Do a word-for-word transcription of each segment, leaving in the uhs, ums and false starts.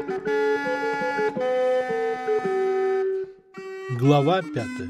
Глава пятая.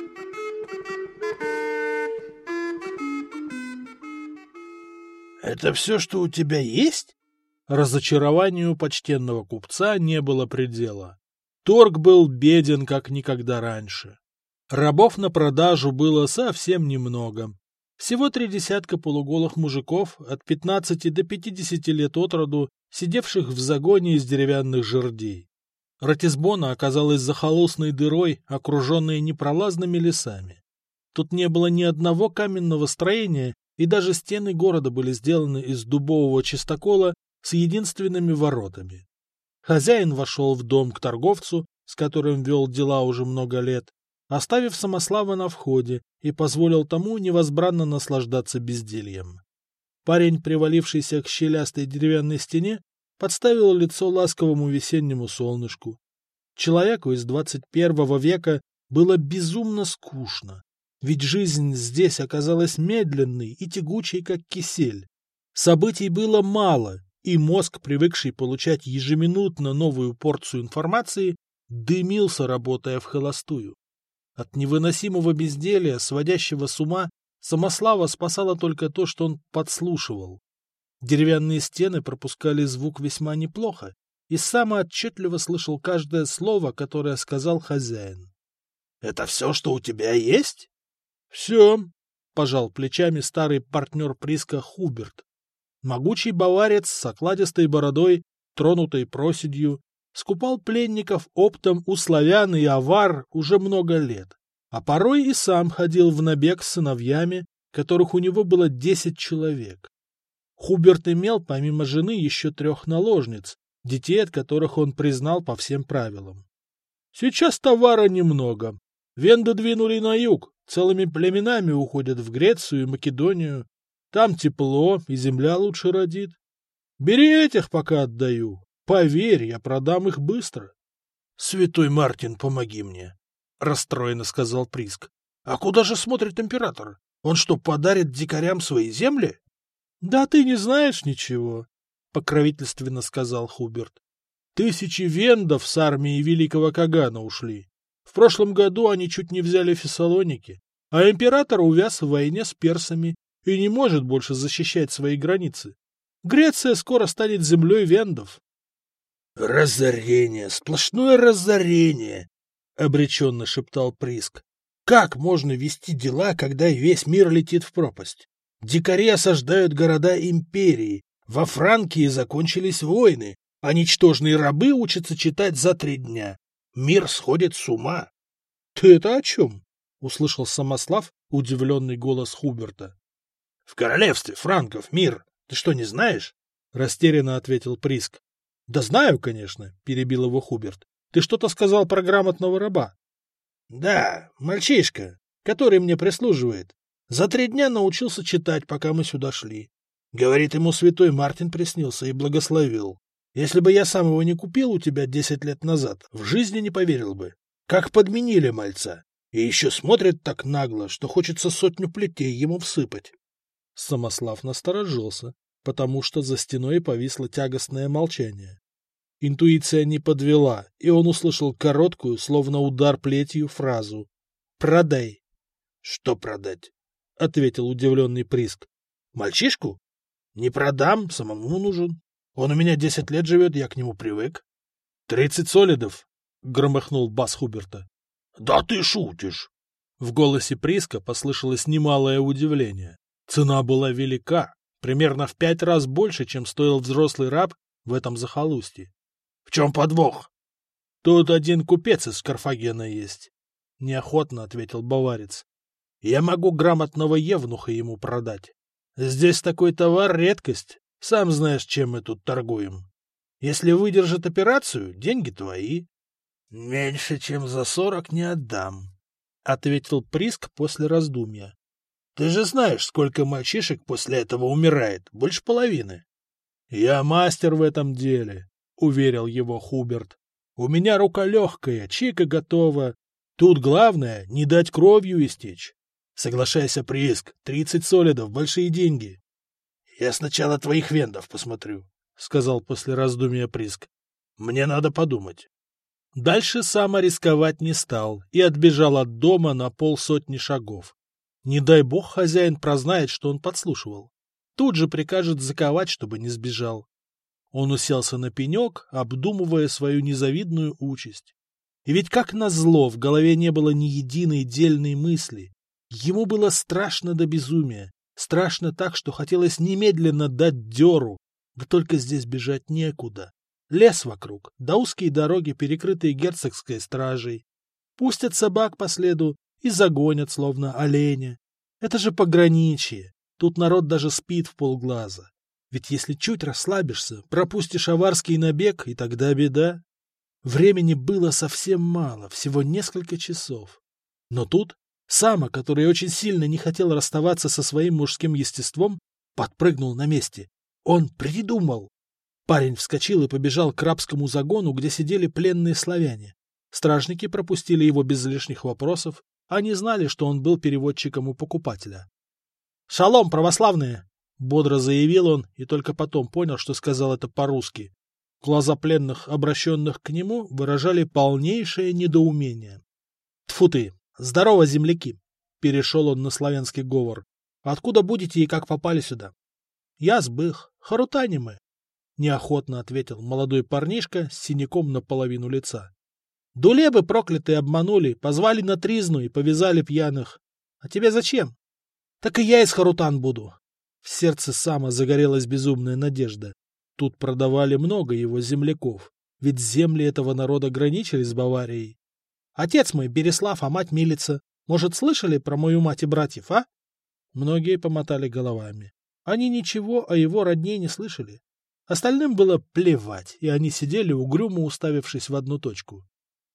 «Это все, что у тебя есть?» Разочарованию почтенного купца не было предела. Торг был беден, как никогда раньше. Рабов на продажу было совсем немного. Всего три десятка полуголых мужиков от пятнадцати до пятидесяти лет от роду, сидевших в загоне из деревянных жердей. Ратисбона оказалась захолустной дырой, окруженной непролазными лесами. Тут не было ни одного каменного строения, и даже стены города были сделаны из дубового чистокола с единственными воротами. Хозяин вошел в дом к торговцу, с которым вел дела уже много лет, оставив Самослава на входе, и позволил тому невозбранно наслаждаться бездельем. Парень, привалившийся к щелястой деревянной стене, подставил лицо ласковому весеннему солнышку. Человеку из двадцать первого века было безумно скучно, ведь жизнь здесь оказалась медленной и тягучей, как кисель. Событий было мало, и мозг, привыкший получать ежеминутно новую порцию информации, дымился, работая вхолостую. От невыносимого безделья, сводящего с ума, Самослава спасало только то, что он подслушивал. Деревянные стены пропускали звук весьма неплохо, и сам отчетливо слышал каждое слово, которое сказал хозяин. — Это все, что у тебя есть? — Все, — пожал плечами старый партнер прииска Хуберт. Могучий баварец с окладистой бородой, тронутой проседью, скупал пленников оптом у славян и авар уже много лет, а порой и сам ходил в набег с сыновьями, которых у него было десять человек. Хуберт имел помимо жены еще трех наложниц, детей от которых он признал по всем правилам. Сейчас товара немного. Венды двинули на юг, целыми племенами уходят в Грецию и Македонию. Там тепло, и земля лучше родит. Бери этих, пока отдаю. Поверь, я продам их быстро. — Святой Мартин, помоги мне, — расстроенно сказал Приск. — А куда же смотрит император? Он что, подарит дикарям свои земли? — Да ты не знаешь ничего, — покровительственно сказал Хуберт. — Тысячи вендов с армией великого Кагана ушли. В прошлом году они чуть не взяли Фессалоники, а император увяз в войне с персами и не может больше защищать свои границы. Греция скоро станет землей вендов. — Разорение, сплошное разорение, — обреченно шептал Приск. — Как можно вести дела, когда весь мир летит в пропасть? Дикари осаждают города империи, во Франкии закончились войны, а ничтожные рабы учатся читать за три дня. Мир сходит с ума. — Ты это о чем? — услышал Самослав удивленный голос Хуберта. — В королевстве франков мир. Ты что, не знаешь? — растерянно ответил Приск. — Да знаю, конечно, — перебил его Хуберт. — Ты что-то сказал про грамотного раба. — Да, мальчишка, который мне прислуживает. За три дня научился читать, пока мы сюда шли. Говорит, ему святой Мартин приснился и благословил. Если бы я сам его не купил у тебя десять лет назад, в жизни не поверил бы. Как подменили мальца. И еще смотрит так нагло, что хочется сотню плетей ему всыпать. Самослав насторожился, потому что за стеной повисло тягостное молчание. Интуиция не подвела, и он услышал короткую, словно удар плетью, фразу «Продай». — Что продать? — ответил удивленный Приск. — Мальчишку? Не продам, самому нужен. Он у меня десять лет живет, я к нему привык. — Тридцать солидов! — громыхнул бас Хуберта. — Да ты шутишь! В голосе Приска послышалось немалое удивление. Цена была велика, примерно в пять раз больше, чем стоил взрослый раб в этом захолустье. — В чем подвох? — Тут один купец из Карфагена есть, — неохотно ответил баварец. — Я могу грамотного евнуха ему продать. Здесь такой товар — редкость, сам знаешь, чем мы тут торгуем. Если выдержит операцию, деньги твои. — Меньше, чем за сорок не отдам, — ответил Приск после раздумья. — Ты же знаешь, сколько мальчишек после этого умирает, больше половины. — Я мастер в этом деле, — уверил его Хуберт. — У меня рука легкая, чика готова. Тут главное — не дать кровью истечь. Соглашайся, Приск, тридцать солидов, большие деньги. — Я сначала твоих вендов посмотрю, — сказал после раздумья Приск. Мне надо подумать. Дальше Сама рисковать не стал и отбежал от дома на полсотни шагов. Не дай бог хозяин прознает, что он подслушивал. Тут же прикажет заковать, чтобы не сбежал. Он уселся на пенек, обдумывая свою незавидную участь. И ведь как назло в голове не было ни единой дельной мысли. Ему было страшно до безумия. Страшно так, что хотелось немедленно дать дёру. Да только здесь бежать некуда. Лес вокруг, да узкие дороги, перекрытые герцогской стражей. Пустят собак по следу и загонят, словно оленя. Это же пограничье. Тут народ даже спит в полглаза. Ведь если чуть расслабишься, пропустишь аварский набег, и тогда беда. Времени было совсем мало, всего несколько часов. Но тут Сама, который очень сильно не хотел расставаться со своим мужским естеством, подпрыгнул на месте. Он придумал. Парень вскочил и побежал к рабскому загону, где сидели пленные славяне. Стражники пропустили его без лишних вопросов. Они знали, что он был переводчиком у покупателя. «Шалом, православные!» — бодро заявил он, и только потом понял, что сказал это по-русски. Глаза пленных, обращенных к нему, выражали полнейшее недоумение. «Тьфу ты! Здорово, земляки!» — перешел он на славянский говор. «Откуда будете и как попали сюда?» «Я сбых. Харутане мы!» — неохотно ответил молодой парнишка с синяком наполовину лица. «Дулебы проклятые обманули, позвали на тризну и повязали пьяных. А тебе зачем?» «Так и я из Харутан буду». В сердце Сама загорелась безумная надежда. Тут продавали много его земляков, ведь земли этого народа граничили с Баварией. «Отец мой Береслав, а мать Милица. Может, слышали про мою мать и братьев, а?» Многие помотали головами. Они ничего о его родне не слышали. Остальным было плевать, и они сидели угрюмо уставившись в одну точку.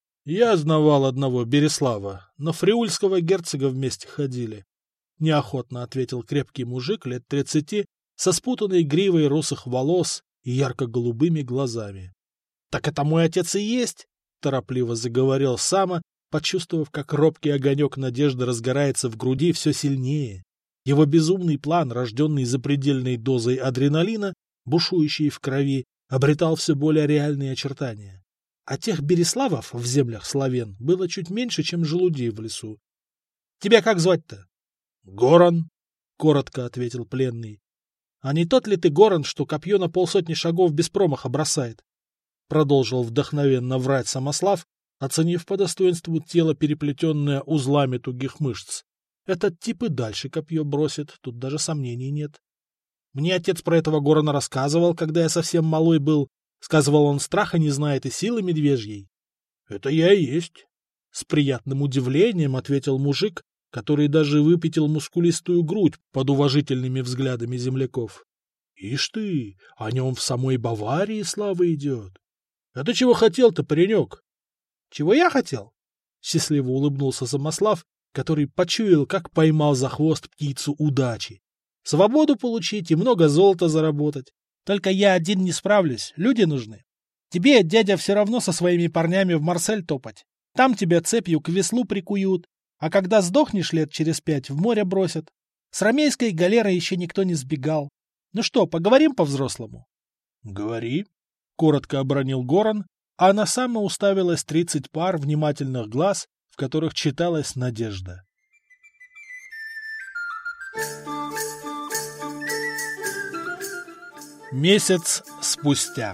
«Я знавал одного Береслава, на фриульского герцога вместе ходили», — неохотно ответил крепкий мужик лет тридцати со спутанной гривой русых волос и ярко-голубыми глазами. «Так это мой отец и есть!» — торопливо заговорил Сама, почувствовав, как робкий огонек надежды разгорается в груди все сильнее. Его безумный план, рожденный запредельной дозой адреналина, бушующий в крови, обретал все более реальные очертания. А тех Береславов в землях славян было чуть меньше, чем желудей в лесу. — Тебя как звать-то? — Горан, — коротко ответил пленный. — А не тот ли ты, Горан, что копье на полсотни шагов без промаха бросает? Продолжил вдохновенно врать Самослав, оценив по достоинству тело, переплетенное узлами тугих мышц. Этот тип и дальше копье бросит, тут даже сомнений нет. Мне отец про этого Горана рассказывал, когда я совсем малой был. Сказывал, он страха не знает и силы медвежьей. — Это я и есть. С приятным удивлением ответил мужик, который даже выпятил мускулистую грудь под уважительными взглядами земляков. — Ишь ты, о нем в самой Баварии слава идет. — А ты чего хотел-то, паренек? — Чего я хотел? — счастливо улыбнулся Самослав, который почуял, как поймал за хвост птицу удачи. — Свободу получить и много золота заработать. Только я один не справлюсь, люди нужны. Тебе, дядя, все равно со своими парнями в Марсель топать. Там тебя цепью к веслу прикуют, а когда сдохнешь лет через пять, в море бросят. С ромейской галеры еще никто не сбегал. Ну что, поговорим по-взрослому? — Говори, — коротко обронил Горан, а на Сама уставилось тридцать пар внимательных глаз, в которых читалась надежда. Месяц спустя.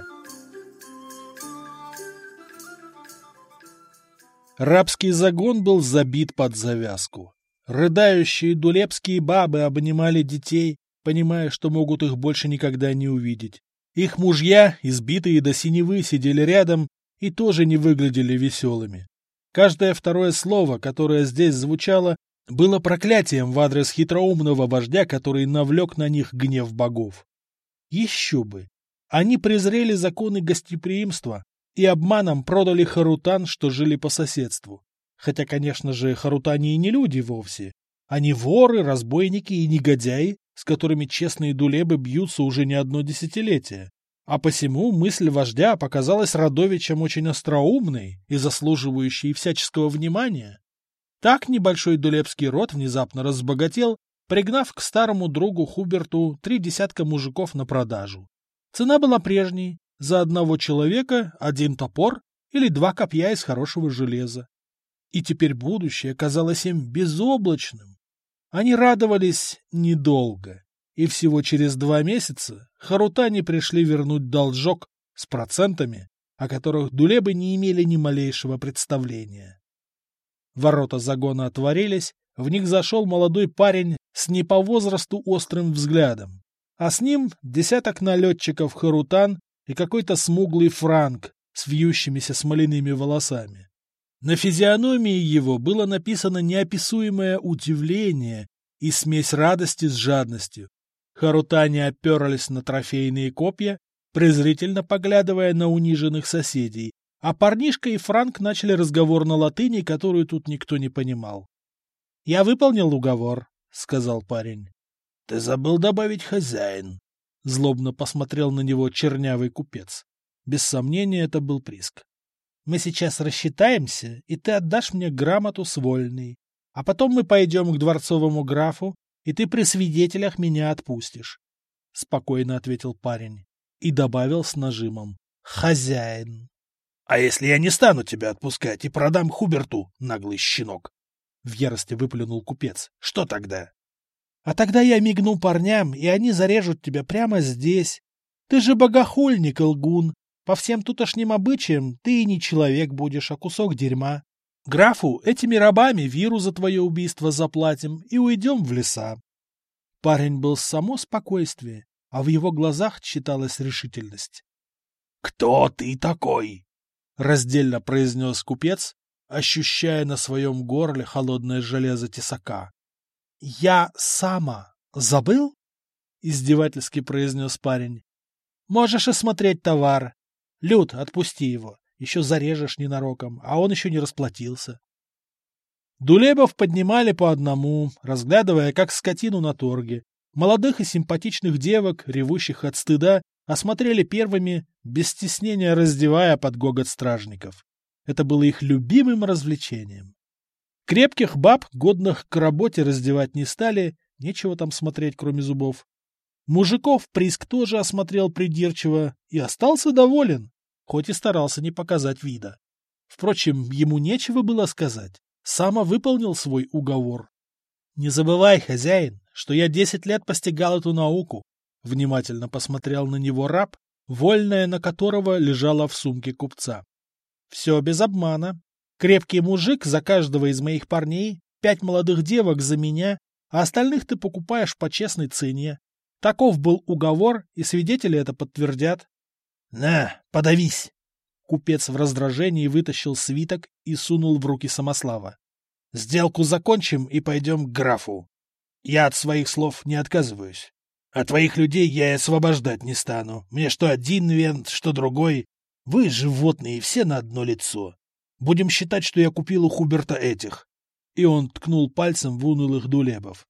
Рабский загон был забит под завязку. Рыдающие дулебские бабы обнимали детей, понимая, что могут их больше никогда не увидеть. Их мужья, избитые до синевы, сидели рядом и тоже не выглядели веселыми. Каждое второе слово, которое здесь звучало, было проклятием в адрес хитроумного вождя, который навлек на них гнев богов. Еще бы! Они презрели законы гостеприимства и обманом продали харутан, что жили по соседству. Хотя, конечно же, харутане и не люди вовсе. Они воры, разбойники и негодяи, с которыми честные дулебы бьются уже не одно десятилетие. А посему мысль вождя показалась родовичам очень остроумной и заслуживающей всяческого внимания. Так небольшой дулебский род внезапно разбогател, пригнав к старому другу Хуберту три десятка мужиков на продажу. Цена была прежней, За одного человека один топор или два копья из хорошего железа. И теперь будущее казалось им безоблачным. Они радовались недолго, и всего через два месяца харутане пришли вернуть должок с процентами, о которых дулебы не имели ни малейшего представления. Ворота загона отворились, в них зашел молодой парень с не по возрасту острым взглядом, а с ним десяток налетчиков харутан и какой-то смуглый франк с вьющимися смоляными волосами. На физиономии его было написано неописуемое удивление и смесь радости с жадностью. Харутане оперлись на трофейные копья, презрительно поглядывая на униженных соседей, а парнишка и Франк начали разговор на латыни, которую тут никто не понимал. — Я выполнил уговор, — сказал парень. — Ты забыл добавить хозяин. Злобно посмотрел на него чернявый купец. Без сомнения, это был Приск. — Мы сейчас рассчитаемся, и ты отдашь мне грамоту с вольной. А потом мы пойдем к дворцовому графу, и ты при свидетелях меня отпустишь. — спокойно ответил парень и добавил с нажимом. — Хозяин. — А если я не стану тебя отпускать и продам Хуберту, наглый щенок? — в ярости выплюнул купец. — Что тогда? — А тогда я мигну парням, и они зарежут тебя прямо здесь. Ты же богохульник, лгун. По всем тутошним обычаям ты и не человек будешь, а кусок дерьма. Графу этими рабами виру за твое убийство заплатим и уйдем в леса. Парень был само спокойствие, а в его глазах читалась решительность. — Кто ты такой? — раздельно произнес купец, ощущая на своем горле холодное железо тесака. — Я Сама. Забыл? — издевательски произнес парень. — Можешь осмотреть товар. Люд, отпусти его. Еще зарежешь ненароком, а он еще не расплатился. Дулебов поднимали по одному, разглядывая, как скотину на торге. Молодых и симпатичных девок, ревущих от стыда, осмотрели первыми, без стеснения раздевая под гогот стражников. Это было их любимым развлечением. Крепких баб, годных к работе, раздевать не стали, нечего там смотреть, кроме зубов. Мужиков Приск тоже осмотрел придирчиво и остался доволен, хоть и старался не показать вида. Впрочем, ему нечего было сказать. Сама выполнил свой уговор. — Не забывай, хозяин, что я десять лет постигал эту науку, — внимательно посмотрел на него раб, вольная на которого лежала в сумке купца. — Все без обмана. Крепкий мужик за каждого из моих парней, пять молодых девок за меня, а остальных ты покупаешь по честной цене. Таков был уговор, и свидетели это подтвердят. — На, подавись! Купец в раздражении вытащил свиток и сунул в руки Самослава. — Сделку закончим и пойдем к графу. Я от своих слов не отказываюсь. А твоих людей я и освобождать не стану. Мне что один вент, что другой. Вы, животные, все на одно лицо. Будем считать, что я купил у Хуберта этих. И он ткнул пальцем в унылых дулебов.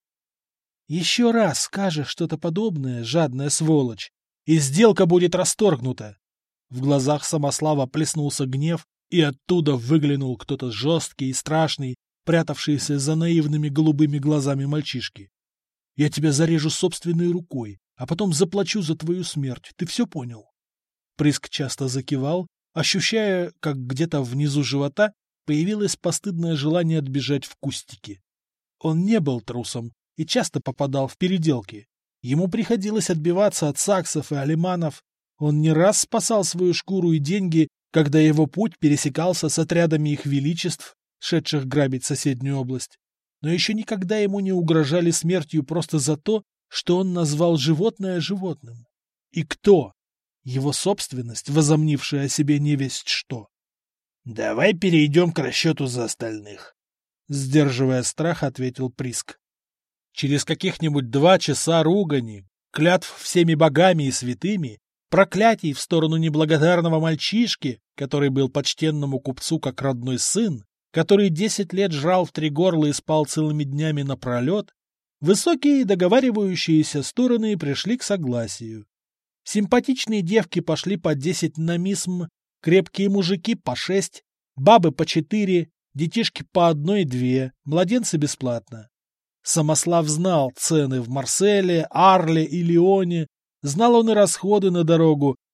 — Еще раз скажешь что-то подобное, жадная сволочь, и сделка будет расторгнута. В глазах Самослава плеснулся гнев, и оттуда выглянул кто-то жесткий и страшный, прятавшийся за наивными голубыми глазами мальчишки. — Я тебя зарежу собственной рукой, а потом заплачу за твою смерть. Ты все понял? Приск часто закивал, ощущая, как где-то внизу живота появилось постыдное желание отбежать в кустики. Он не был трусом и часто попадал в переделки. Ему приходилось отбиваться от саксов и алиманов. Он не раз спасал свою шкуру и деньги, когда его путь пересекался с отрядами их величеств, шедших грабить соседнюю область. Но еще никогда ему не угрожали смертью просто за то, что он назвал животное животным. И кто? Его собственность, возомнившая о себе невесть что. — Давай перейдем к расчету за остальных, — сдерживая страх, ответил Приск. Через каких-нибудь два часа ругани, клятв всеми богами и святыми, проклятий в сторону неблагодарного мальчишки, который был почтенному купцу как родной сын, который десять лет жрал в три горла и спал целыми днями напролет, высокие договаривающиеся стороны пришли к согласию. Симпатичные девки пошли по десять на мисм, крепкие мужики по шесть, бабы по четыре, детишки по одной-две, младенцы бесплатно. Самослав знал цены в Марселе, Арле и Лионе, знал он и расходы на дорогу,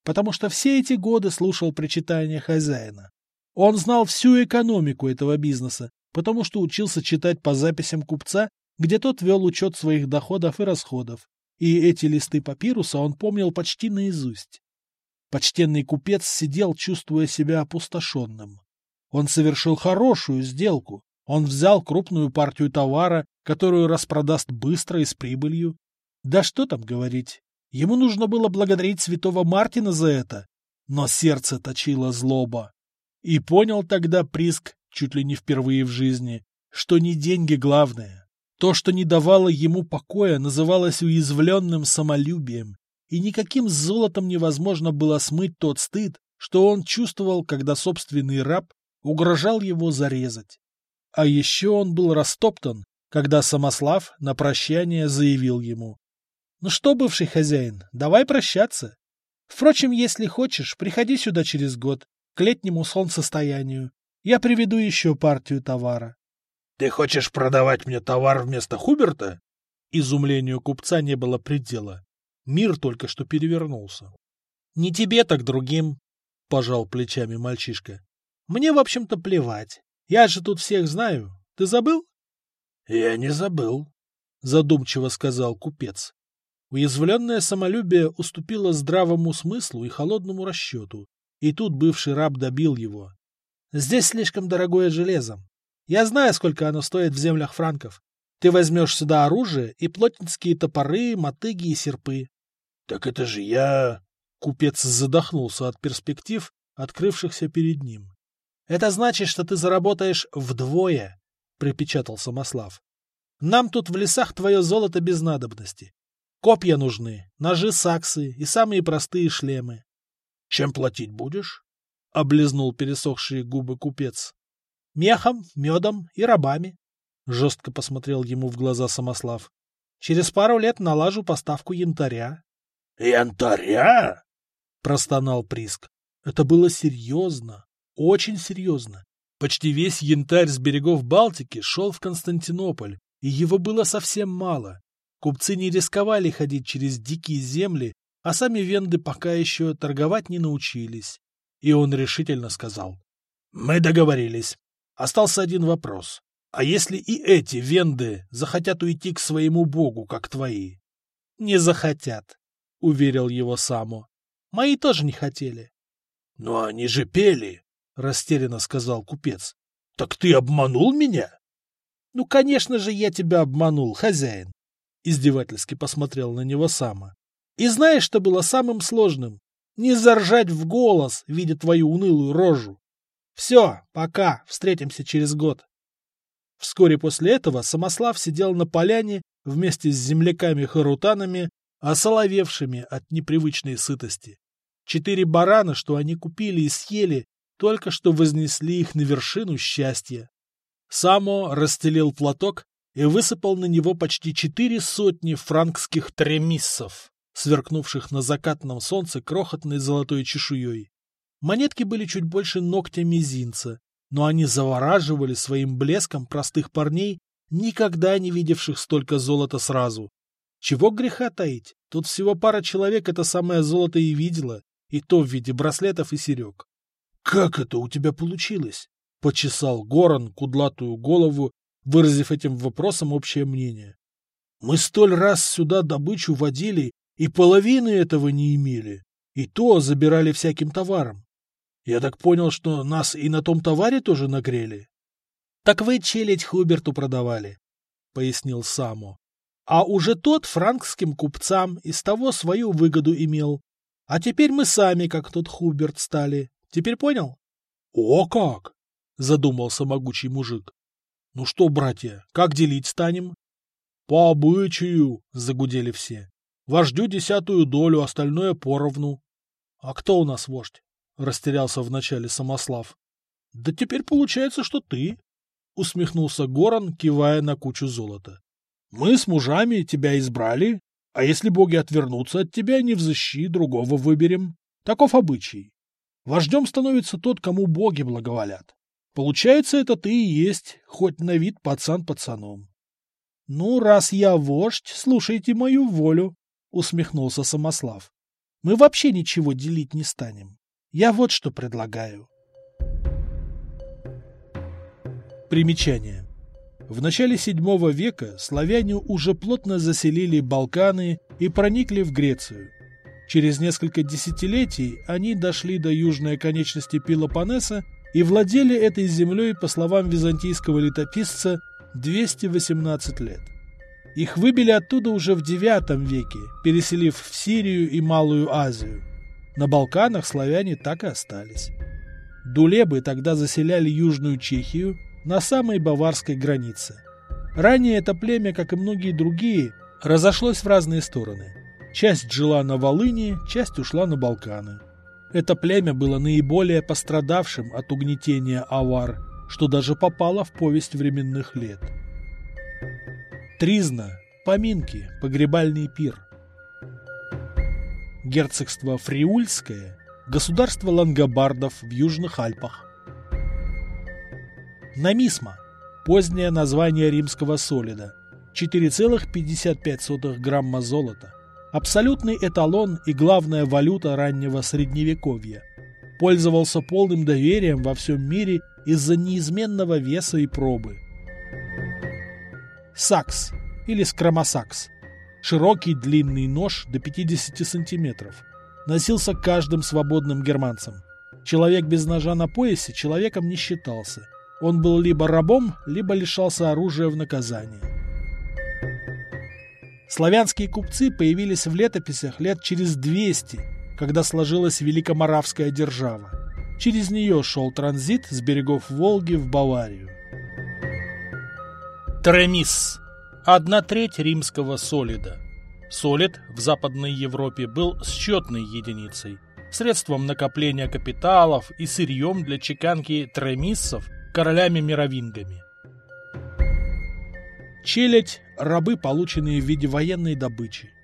потому что все эти годы слушал причитания хозяина. Он знал всю экономику этого бизнеса, потому что учился читать по записям купца, где тот вел учет своих доходов и расходов, и эти листы папируса он помнил почти наизусть. Почтенный купец сидел, чувствуя себя опустошенным. Он совершил хорошую сделку. Он взял крупную партию товара, которую распродаст быстро и с прибылью. Да что там говорить. Ему нужно было благодарить святого Мартина за это. Но сердце точило злоба. И понял тогда Приск, чуть ли не впервые в жизни, что не деньги главное. То, что не давало ему покоя, называлось уязвленным самолюбием, и никаким золотом невозможно было смыть тот стыд, что он чувствовал, когда собственный раб угрожал его зарезать. А еще он был растоптан, когда Самослав на прощание заявил ему: «Ну что, бывший хозяин, давай прощаться. Впрочем, если хочешь, приходи сюда через год, к летнему солнцестоянию. Я приведу еще партию товара». «Ты хочешь продавать мне товар вместо Хуберта?» Изумлению купца не было предела. Мир только что перевернулся. «Не тебе, так другим», — пожал плечами мальчишка. «Мне, в общем-то, плевать. Я же тут всех знаю. Ты забыл?» «Я не забыл», — задумчиво сказал купец. Уязвленное самолюбие уступило здравому смыслу и холодному расчету, и тут бывший раб добил его. «Здесь слишком дорогое железо. Я знаю, сколько оно стоит в землях франков. Ты возьмешь сюда оружие и плотницкие топоры, мотыги и серпы». «Так это же я...» Купец задохнулся от перспектив, открывшихся перед ним. «Это значит, что ты заработаешь вдвое», — припечатал Самослав. «Нам тут в лесах твое золото без надобности. Копья нужны, ножи саксы и самые простые шлемы». «Чем платить будешь?» — облизнул пересохшие губы купец. «Мехом, медом и рабами», — жестко посмотрел ему в глаза Самослав. «Через пару лет налажу поставку янтаря». «Янтаря?» — простонал Приск. Это было серьезно, очень серьезно. Почти весь янтарь с берегов Балтики шел в Константинополь, и его было совсем мало. Купцы не рисковали ходить через дикие земли, а сами венды пока еще торговать не научились. И он решительно сказал: «Мы договорились. Остался один вопрос. А если и эти венды захотят уйти к своему богу, как твои?» «Не захотят», — уверил его Само. «Мои тоже не хотели». «Но они же пели», — растерянно сказал купец. «Так ты обманул меня?» «Ну, конечно же, я тебя обманул, хозяин», — издевательски посмотрел на него Само. «И знаешь, что было самым сложным? Не заржать в голос, видя твою унылую рожу. Все, пока, встретимся через год». Вскоре после этого Самослав сидел на поляне вместе с земляками-харутанами, осоловевшими от непривычной сытости. Четыре барана, что они купили и съели, только что вознесли их на вершину счастья. Само расстелил платок и высыпал на него почти четыре сотни франкских тремиссов, сверкнувших на закатном солнце крохотной золотой чешуей. Монетки были чуть больше ногтя мизинца, но они завораживали своим блеском простых парней, никогда не видевших столько золота сразу. Чего греха таить, тут всего пара человек это самое золото и видела, и то в виде браслетов и серег. — Как это у тебя получилось? — почесал Горан кудлатую голову, выразив этим вопросом общее мнение. — Мы столь раз сюда добычу водили, и половины этого не имели, и то забирали всяким товаром. Я так понял, что нас и на том товаре тоже нагрели. — Так вы челядь Хуберту продавали, — пояснил Само. — А уже тот франкским купцам из того свою выгоду имел. А теперь мы сами, как тот Хуберт, стали. Теперь понял? — О как! — задумался могучий мужик. — Ну что, братья, как делить станем? — По обычаю, — загудели все. — Вождю десятую долю, остальное поровну. — А кто у нас вождь? — растерялся вначале Самослав. — Да теперь получается, что ты, — усмехнулся Горан, кивая на кучу золота. — Мы с мужами тебя избрали, а если боги отвернутся от тебя, не взыщи, другого выберем. Таков обычай. Вождем становится тот, кому боги благоволят. Получается, это ты и есть, хоть на вид пацан пацаном. — Ну, раз я вождь, слушайте мою волю, — усмехнулся Самослав. Мы вообще ничего делить не станем. Я вот что предлагаю. Примечание. В начале седьмого века славяне уже плотно заселили Балканы и проникли в Грецию. Через несколько десятилетий они дошли до южной оконечности Пелопоннеса и владели этой землей, по словам византийского летописца, двести восемнадцать лет. Их выбили оттуда уже в девятом веке, переселив в Сирию и Малую Азию. На Балканах славяне так и остались. Дулебы тогда заселяли Южную Чехию на самой баварской границе. Ранее это племя, как и многие другие, разошлось в разные стороны. Часть жила на Волыни, часть ушла на Балканы. Это племя было наиболее пострадавшим от угнетения авар, что даже попало в повесть временных лет. Тризна, поминки, погребальный пир. Герцогство Фриульское, государство лангобардов в Южных Альпах. Намисма, позднее название римского солида, четыре целых пятьдесят пять сотых грамма золота. Абсолютный эталон и главная валюта раннего средневековья. Пользовался полным доверием во всем мире из-за неизменного веса и пробы. Сакс или скромосакс. Широкий длинный нож до пятидесяти сантиметров. Носился каждым свободным германцем. Человек без ножа на поясе человеком не считался. Он был либо рабом, либо лишался оружия в наказание. Славянские купцы появились в летописях лет через двести, когда сложилась Великоморавская держава. Через нее шел транзит с берегов Волги в Баварию. Тремис – одна треть римского солида. Солид в Западной Европе был счетной единицей, средством накопления капиталов и сырьем для чеканки тремиссов королями-мировингами. Челядь – рабы, полученные в виде военной добычи.